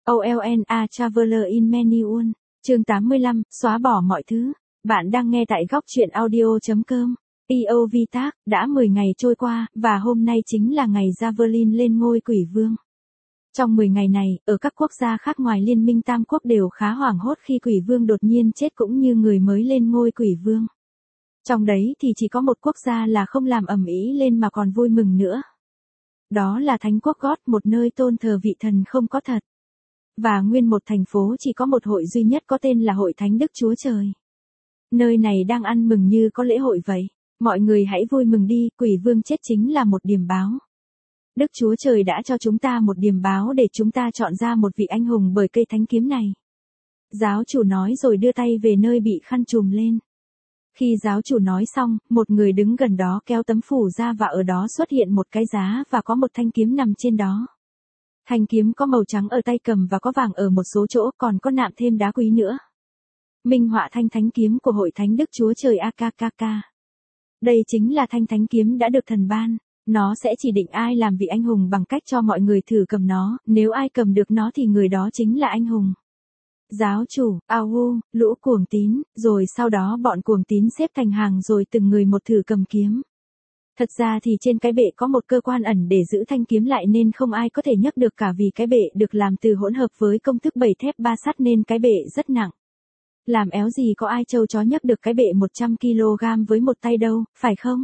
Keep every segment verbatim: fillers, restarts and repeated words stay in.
O L N A Traveler in Manual, chương tám mươi lăm, xóa bỏ mọi thứ. Bạn đang nghe tại góc truyện audio chấm com. pê o vê tác, đã mười ngày trôi qua, và hôm nay chính là ngày Javelin lên ngôi quỷ vương. Trong mười ngày này, ở các quốc gia khác ngoài Liên minh Tam Quốc đều khá hoảng hốt khi quỷ vương đột nhiên chết cũng như người mới lên ngôi quỷ vương. Trong đấy thì chỉ có một quốc gia là không làm ầm ĩ lên mà còn vui mừng nữa. Đó là Thánh quốc Gót, một nơi tôn thờ vị thần không có thật. Và nguyên một thành phố chỉ có một hội duy nhất có tên là Hội Thánh Đức Chúa Trời. Nơi này đang ăn mừng như có lễ hội vậy. Mọi người hãy vui mừng đi, quỷ vương chết chính là một điềm báo. Đức Chúa Trời đã cho chúng ta một điềm báo để chúng ta chọn ra một vị anh hùng bởi cây thánh kiếm này. Giáo chủ nói rồi đưa tay về nơi bị khăn trùm lên. Khi giáo chủ nói xong, một người đứng gần đó kéo tấm phủ ra và ở đó xuất hiện một cái giá và có một thanh kiếm nằm trên đó. Thanh kiếm có màu trắng ở tay cầm và có vàng ở một số chỗ, còn có nạm thêm đá quý nữa. Minh họa thanh thánh kiếm của Hội Thánh Đức Chúa Trời a ca ca ca. Đây chính là thanh thánh kiếm đã được thần ban. Nó sẽ chỉ định ai làm vị anh hùng bằng cách cho mọi người thử cầm nó, nếu ai cầm được nó thì người đó chính là anh hùng. Giáo chủ, Ahu, lũ cuồng tín, rồi sau đó bọn cuồng tín xếp thành hàng rồi từng người một thử cầm kiếm. Thật ra thì trên cái bệ có một cơ quan ẩn để giữ thanh kiếm lại nên không ai có thể nhấc được cả vì cái bệ được làm từ hỗn hợp với công thức bảy thép ba sắt nên cái bệ rất nặng. Làm éo gì có ai trâu chó nhấc được cái bệ một trăm ki lô gam với một tay đâu, phải không?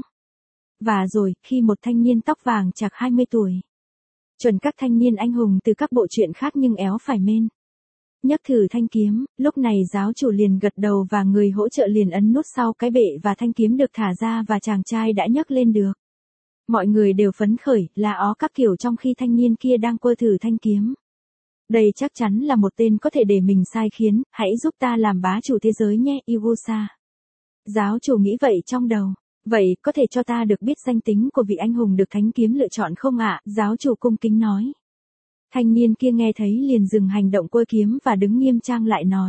Và rồi, khi một thanh niên tóc vàng chạc hai mươi tuổi. Chuẩn các thanh niên anh hùng từ các bộ truyện khác nhưng éo phải men. Nhấc thử thanh kiếm, lúc này giáo chủ liền gật đầu và người hỗ trợ liền ấn nút sau cái bệ và thanh kiếm được thả ra và chàng trai đã nhấc lên được. Mọi người đều phấn khởi, la ó các kiểu trong khi thanh niên kia đang quơ thử thanh kiếm. Đây chắc chắn là một tên có thể để mình sai khiến, hãy giúp ta làm bá chủ thế giới nhé, Ivusa. Giáo chủ nghĩ vậy trong đầu. Vậy, có thể cho ta được biết danh tính của vị anh hùng được thánh kiếm lựa chọn không ạ? Giáo chủ cung kính nói. Thanh niên kia nghe thấy liền dừng hành động quơ kiếm và đứng nghiêm trang lại nói.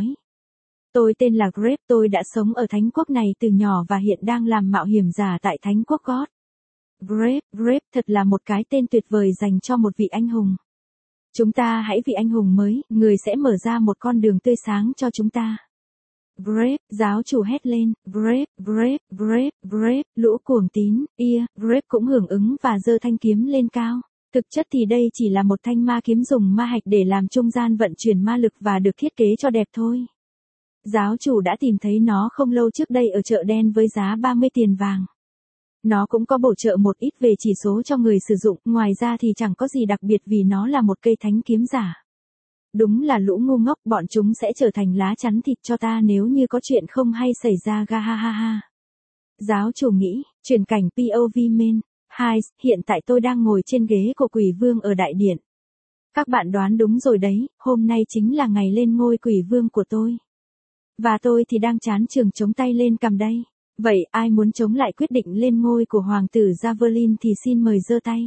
Tôi tên là Grape, tôi đã sống ở Thánh quốc này từ nhỏ và hiện đang làm mạo hiểm giả tại Thánh quốc Gót. Grape, Grape thật là một cái tên tuyệt vời dành cho một vị anh hùng. Chúng ta hãy vì anh hùng mới, người sẽ mở ra một con đường tươi sáng cho chúng ta. Grape, giáo chủ hét lên, Grape, Grape, Grape, Grape, lũ cuồng tín, ia, Grape cũng hưởng ứng và giơ thanh kiếm lên cao. Thực chất thì đây chỉ là một thanh ma kiếm dùng ma hạch để làm trung gian vận chuyển ma lực và được thiết kế cho đẹp thôi. Giáo chủ đã tìm thấy nó không lâu trước đây ở chợ đen với giá ba mươi tiền vàng. Nó cũng có bổ trợ một ít về chỉ số cho người sử dụng, ngoài ra thì chẳng có gì đặc biệt vì nó là một cây thánh kiếm giả. Đúng là lũ ngu ngốc, bọn chúng sẽ trở thành lá chắn thịt cho ta nếu như có chuyện không hay xảy ra ga ha ha ha. Giáo chủ nghĩ, chuyển cảnh pê o vê main. Hai, hiện tại tôi đang ngồi trên ghế của quỷ vương ở đại điện. Các bạn đoán đúng rồi đấy, hôm nay chính là ngày lên ngôi quỷ vương của tôi. Và tôi thì đang chán trường chống tay lên cầm đây. Vậy ai muốn chống lại quyết định lên ngôi của hoàng tử Javelin thì xin mời giơ tay.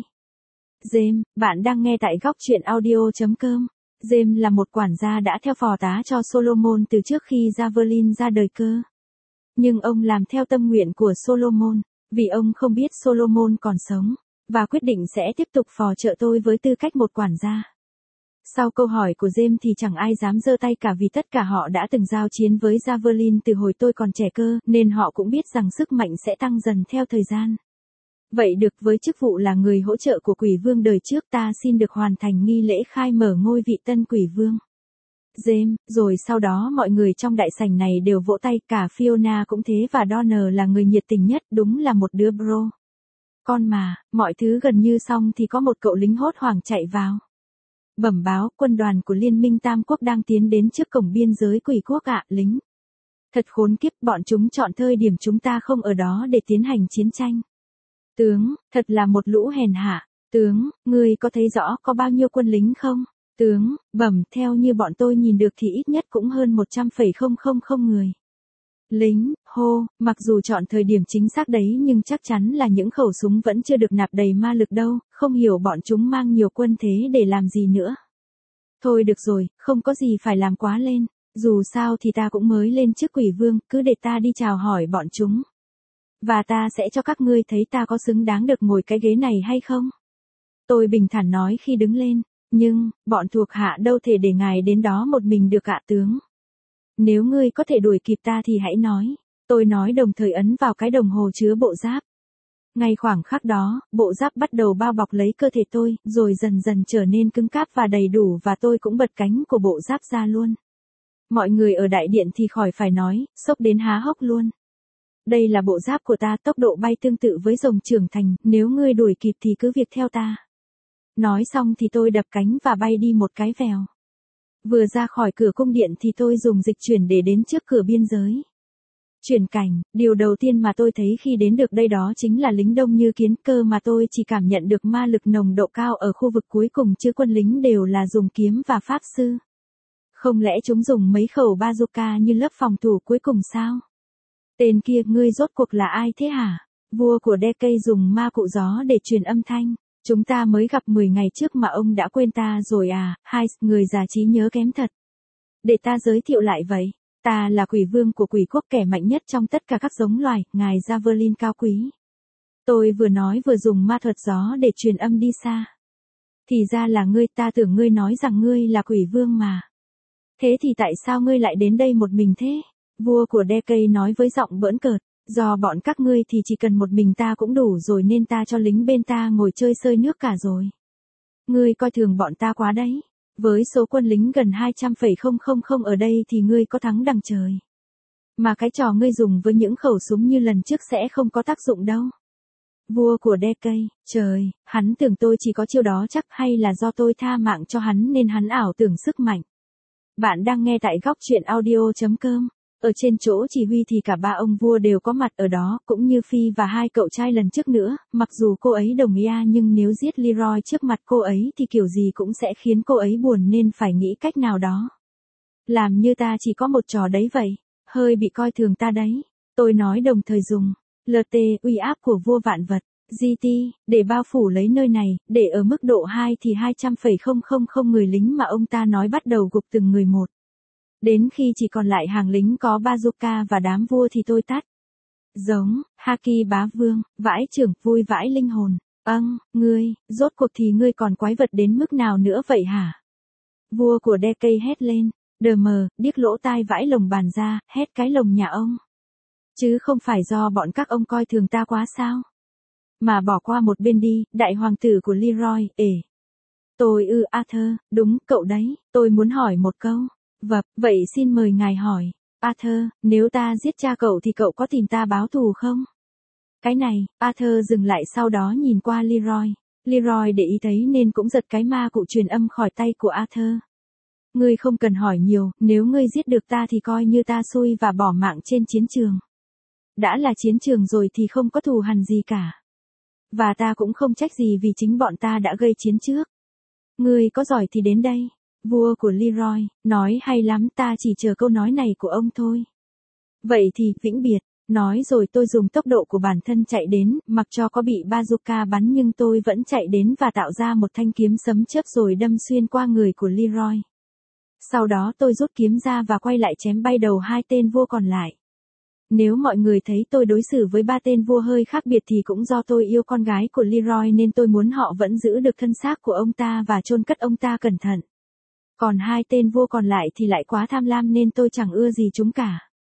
James, bạn đang nghe tại góc truyện audio chấm com. James là một quản gia đã theo phò tá cho Solomon từ trước khi Javelin ra đời cơ. Nhưng ông làm theo tâm nguyện của Solomon, vì ông không biết Solomon còn sống, và quyết định sẽ tiếp tục phò trợ tôi với tư cách một quản gia. Sau câu hỏi của James thì chẳng ai dám giơ tay cả vì tất cả họ đã từng giao chiến với Javelin từ hồi tôi còn trẻ cơ, nên họ cũng biết rằng sức mạnh sẽ tăng dần theo thời gian. Vậy được, với chức vụ là người hỗ trợ của quỷ vương đời trước ta xin được hoàn thành nghi lễ khai mở ngôi vị tân quỷ vương. James, rồi sau đó mọi người trong đại sảnh này đều vỗ tay, cả Fiona cũng thế và Donner là người nhiệt tình nhất, đúng là một đứa bro. Con mà, mọi thứ gần như xong thì có một cậu lính hốt hoảng chạy vào. Bẩm báo, quân đoàn của Liên minh Tam Quốc đang tiến đến trước cổng biên giới quỷ quốc ạ, lính. Thật khốn kiếp, bọn chúng chọn thời điểm chúng ta không ở đó để tiến hành chiến tranh. Tướng, thật là một lũ hèn hạ. Tướng, ngươi có thấy rõ có bao nhiêu quân lính không? Tướng, bẩm, theo như bọn tôi nhìn được thì ít nhất cũng hơn một trăm phẩy không không không người. Lính, hô, mặc dù chọn thời điểm chính xác đấy nhưng chắc chắn là những khẩu súng vẫn chưa được nạp đầy ma lực đâu, không hiểu bọn chúng mang nhiều quân thế để làm gì nữa. Thôi được rồi, không có gì phải làm quá lên, dù sao thì ta cũng mới lên chức quỷ vương, cứ để ta đi chào hỏi bọn chúng. Và ta sẽ cho các ngươi thấy ta có xứng đáng được ngồi cái ghế này hay không? Tôi bình thản nói khi đứng lên. Nhưng, bọn thuộc hạ đâu thể để ngài đến đó một mình được ạ tướng. Nếu ngươi có thể đuổi kịp ta thì hãy nói. Tôi nói đồng thời ấn vào cái đồng hồ chứa bộ giáp. Ngay khoảng khắc đó, bộ giáp bắt đầu bao bọc lấy cơ thể tôi, rồi dần dần trở nên cứng cáp và đầy đủ và tôi cũng bật cánh của bộ giáp ra luôn. Mọi người ở đại điện thì khỏi phải nói, sốc đến há hốc luôn. Đây là bộ giáp của ta, tốc độ bay tương tự với rồng trưởng thành, nếu ngươi đuổi kịp thì cứ việc theo ta. Nói xong thì tôi đập cánh và bay đi một cái vèo. Vừa ra khỏi cửa cung điện thì tôi dùng dịch chuyển để đến trước cửa biên giới. Chuyển cảnh, điều đầu tiên mà tôi thấy khi đến được đây đó chính là lính đông như kiến, cơ mà tôi chỉ cảm nhận được ma lực nồng độ cao ở khu vực cuối cùng chứ quân lính đều là dùng kiếm và pháp sư. Không lẽ chúng dùng mấy khẩu bazooka như lớp phòng thủ cuối cùng sao? Tên kia, ngươi rốt cuộc là ai thế hả? Vua của Decay dùng ma cụ gió để truyền âm thanh. Chúng ta mới gặp mười ngày trước mà ông đã quên ta rồi à? Hai, người già trí nhớ kém thật. Để ta giới thiệu lại vậy. Ta là quỷ vương của quỷ quốc, kẻ mạnh nhất trong tất cả các giống loài, ngài Javelin cao quý. Tôi vừa nói vừa dùng ma thuật gió để truyền âm đi xa. Thì ra là ngươi, ta tưởng ngươi nói rằng ngươi là quỷ vương mà. Thế thì tại sao ngươi lại đến đây một mình thế? Vua của Decay nói với giọng bỡn cợt. Do bọn các ngươi thì chỉ cần một mình ta cũng đủ rồi nên ta cho lính bên ta ngồi chơi sơi nước cả rồi. Ngươi coi thường bọn ta quá đấy. Với số quân lính gần hai trăm phẩy không không không ở đây thì ngươi có thắng đằng trời. Mà cái trò ngươi dùng với những khẩu súng như lần trước sẽ không có tác dụng đâu. Vua của Decay, trời, hắn tưởng tôi chỉ có chiêu đó chắc, hay là do tôi tha mạng cho hắn nên hắn ảo tưởng sức mạnh. Bạn đang nghe tại góc truyện audio chấm com. Ở trên chỗ chỉ huy thì cả ba ông vua đều có mặt ở đó, cũng như Phi và hai cậu trai lần trước nữa, mặc dù cô ấy đồng ý nhưng nếu giết Leroy trước mặt cô ấy thì kiểu gì cũng sẽ khiến cô ấy buồn nên phải nghĩ cách nào đó. Làm như ta chỉ có một trò đấy vậy, hơi bị coi thường ta đấy. Tôi nói đồng thời dùng lờ tê, uy áp của vua vạn vật, giê tê, để bao phủ lấy nơi này, để ở mức độ hai thì hai trăm phẩy không không không người lính mà ông ta nói bắt đầu gục từng người một. Đến khi chỉ còn lại hàng lính có bazooka và đám vua thì tôi tắt. Giống, Haki bá vương, vãi trưởng, vui vãi linh hồn. Âng, ngươi, rốt cuộc thì ngươi còn quái vật đến mức nào nữa vậy hả? Vua của Decay hét lên. Đờ mờ, điếc lỗ tai vãi lồng bàn ra, hét cái lồng nhà ông. Chứ không phải do bọn các ông coi thường ta quá sao? Mà bỏ qua một bên đi, đại hoàng tử của Leroy, ể. Tôi ư Arthur, đúng, cậu đấy, tôi muốn hỏi một câu. Vâng, vậy xin mời ngài hỏi. Arthur, nếu ta giết cha cậu thì cậu có tìm ta báo thù không? Cái này, Arthur dừng lại sau đó nhìn qua Leroy. Leroy để ý thấy nên cũng giật cái ma cụ truyền âm khỏi tay của Arthur. Ngươi không cần hỏi nhiều, nếu ngươi giết được ta thì coi như ta xui và bỏ mạng trên chiến trường. Đã là chiến trường rồi thì không có thù hằn gì cả. Và ta cũng không trách gì vì chính bọn ta đã gây chiến trước. Ngươi có giỏi thì đến đây. Vua của Leroy, nói hay lắm, ta chỉ chờ câu nói này của ông thôi. Vậy thì, vĩnh biệt, nói rồi tôi dùng tốc độ của bản thân chạy đến, mặc cho có bị bazooka bắn nhưng tôi vẫn chạy đến và tạo ra một thanh kiếm sấm chớp rồi đâm xuyên qua người của Leroy. Sau đó tôi rút kiếm ra và quay lại chém bay đầu hai tên vua còn lại. Nếu mọi người thấy tôi đối xử với ba tên vua hơi khác biệt thì cũng do tôi yêu con gái của Leroy nên tôi muốn họ vẫn giữ được thân xác của ông ta và chôn cất ông ta cẩn thận. Còn hai tên vua còn lại thì lại quá tham lam nên tôi chẳng ưa gì chúng cả.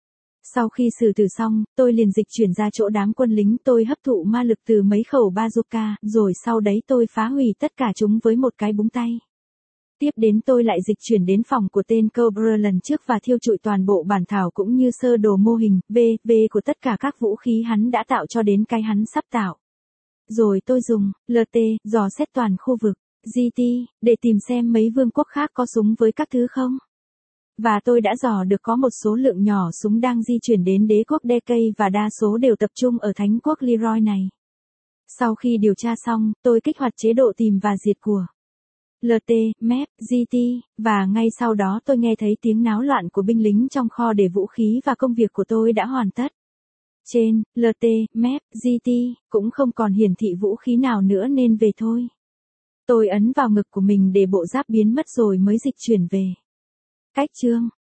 Sau khi xử tử xong, tôi liền dịch chuyển ra chỗ đám quân lính, tôi hấp thụ ma lực từ mấy khẩu bazooka, rồi sau đấy tôi phá hủy tất cả chúng với một cái búng tay. Tiếp đến tôi lại dịch chuyển đến phòng của tên Cobra lần trước và thiêu trụi toàn bộ bản thảo cũng như sơ đồ mô hình, B, B của tất cả các vũ khí hắn đã tạo cho đến cái hắn sắp tạo. Rồi tôi dùng lờ tê, dò xét toàn khu vực, giê tê, để tìm xem mấy vương quốc khác có súng với các thứ không. Và tôi đã dò được có một số lượng nhỏ súng đang di chuyển đến đế quốc Decay và đa số đều tập trung ở thánh quốc Leroy này. Sau khi điều tra xong, tôi kích hoạt chế độ tìm và diệt của lờ tê, mép, giê tê, và ngay sau đó tôi nghe thấy tiếng náo loạn của binh lính trong kho để vũ khí và công việc của tôi đã hoàn tất. Trên, lờ tê, mép, giê tê, cũng không còn hiển thị vũ khí nào nữa nên về thôi. Tôi ấn vào ngực của mình để bộ giáp biến mất rồi mới dịch chuyển về. Cách chương